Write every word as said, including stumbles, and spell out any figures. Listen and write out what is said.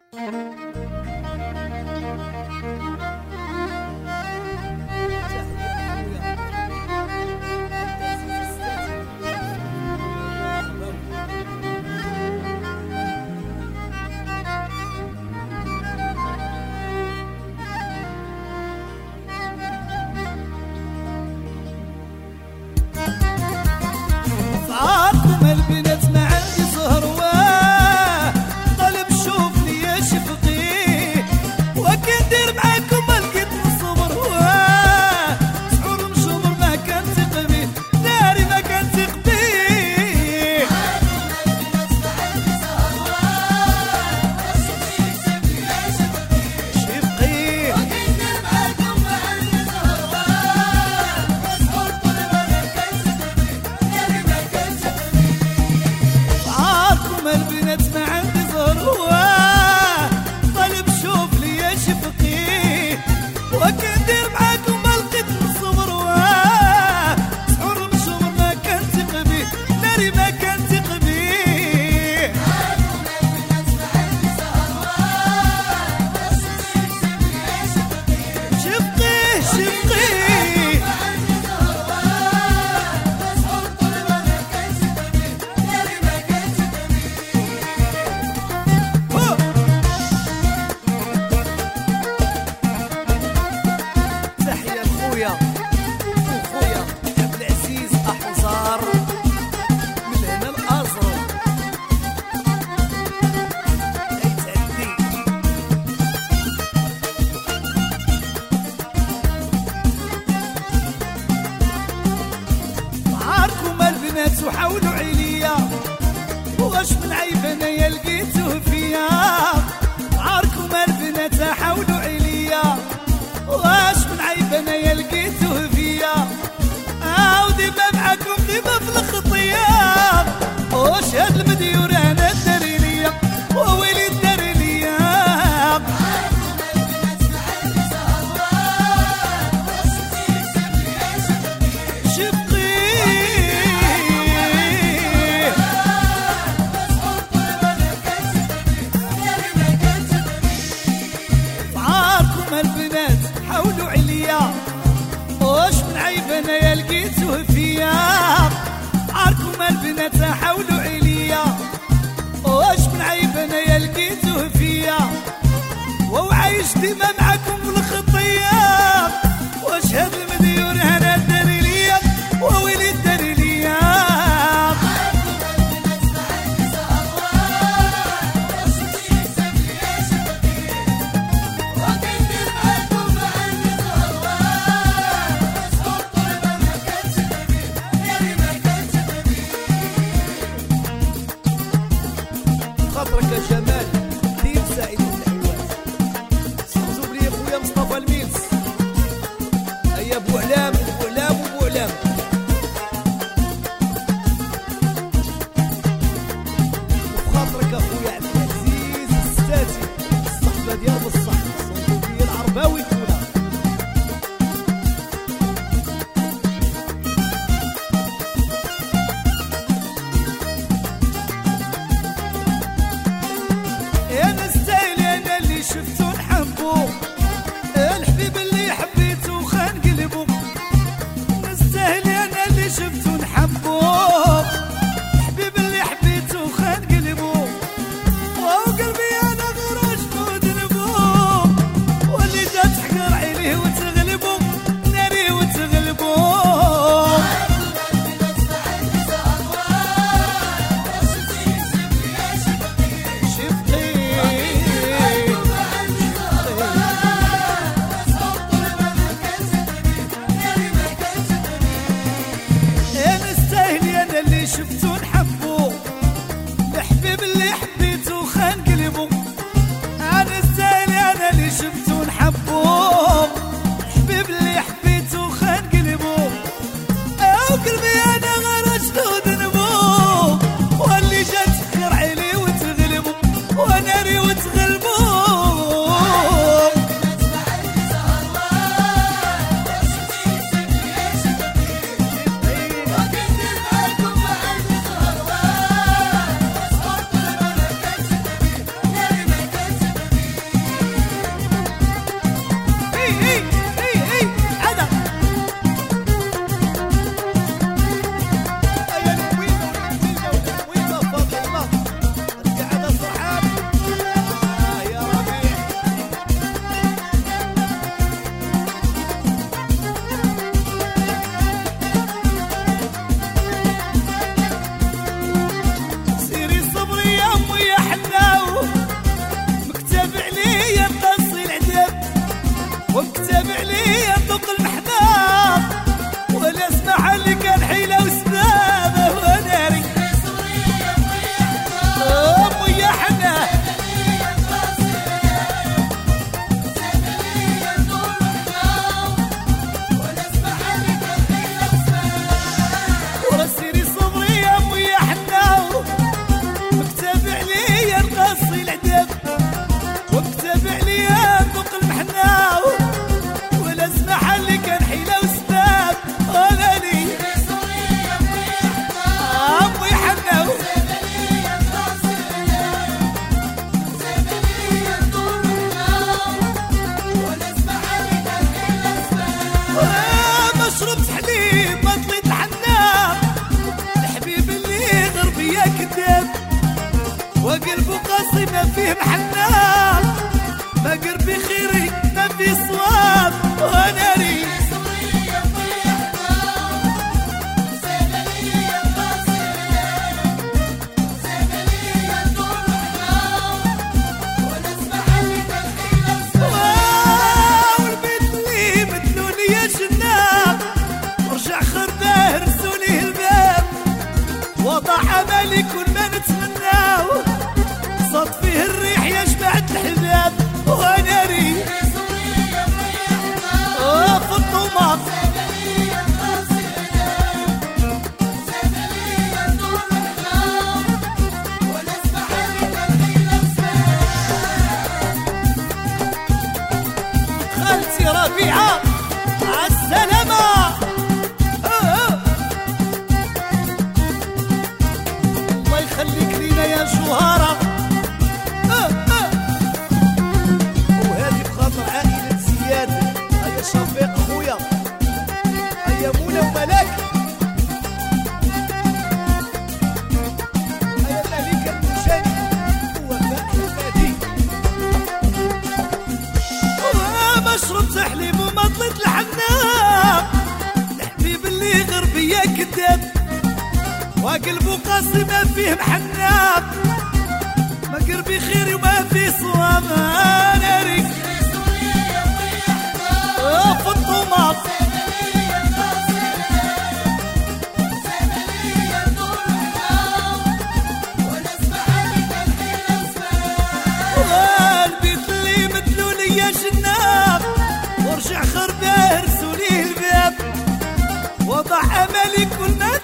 وحاولوا عليا واش من عيب انا لقيته فيا. عاركم البنات حاولوا عليا واش من عيب انا لقيته فيا. او ديما معاكم ديما في الخطيه واش هاد المديور انا داري ليا وويلي داري ليا. انا لقيته فيا. عاركم البنات حاولوا عليا واش من عيب انا لقيته فيا. وعايش ديما معاكم في الخطيه واش هاد المديور انا داري ليا وويلي داري ليا. خاطرك يا جمال دير سعيد الحواس. سمزوا لي خويا مصطفى الميلس. هيا بو علام بو علام وبو علام. وخاطرك اخويا عبد العزيز الستاتي الصحبه ديال بصح الصندوق ديال العرباوي كلها. شفتو نحبو الحبيب اللي حبيتو خان قلبو. نستاهل انا اللي شفتو نحبو الحبيب اللي حبيتو خان قلبو. وقلبي انا غير شنو ذنبو واللي جات تحقر عينيه وتغلبو ناري وتغلبو. شفتو نحبو الحبيب اللي حبيتو خان قلبو. انا الزايل انا اللي شفتو نحبو الحبيب اللي حبيتو خان قلبو. او قلبي انا غير شنو ذنبو واللي جات تفكر عيني وتغلبو وناري وتغلبو. ما فيه محناب، ما قربي خيري ما في صواب، وانا ري وضع عملي كل ما نتمناه، صد فيه الريح يشبع الحباب، وانا ري في الطماط خالتي ربيعه عالسلامه. خليك لينا يا جوهرة. آه آه. وهذه بخاطر عائلة زياد، هيا شفيق خويا، هيا منى وملاك، هيا مليكة المشاني ووفاء الفادي. ما شربت حليب وما طلت الحناب، الحبيب اللي غربية كذاب، وقلبه قاسي ما فيه محناب، ما قربي خيري وما فيه صواب، انا ريك في الطماط والبيت اللي مثلو ليا جناب، ورجع خربه رسوليه الباب، وضع املي كل ما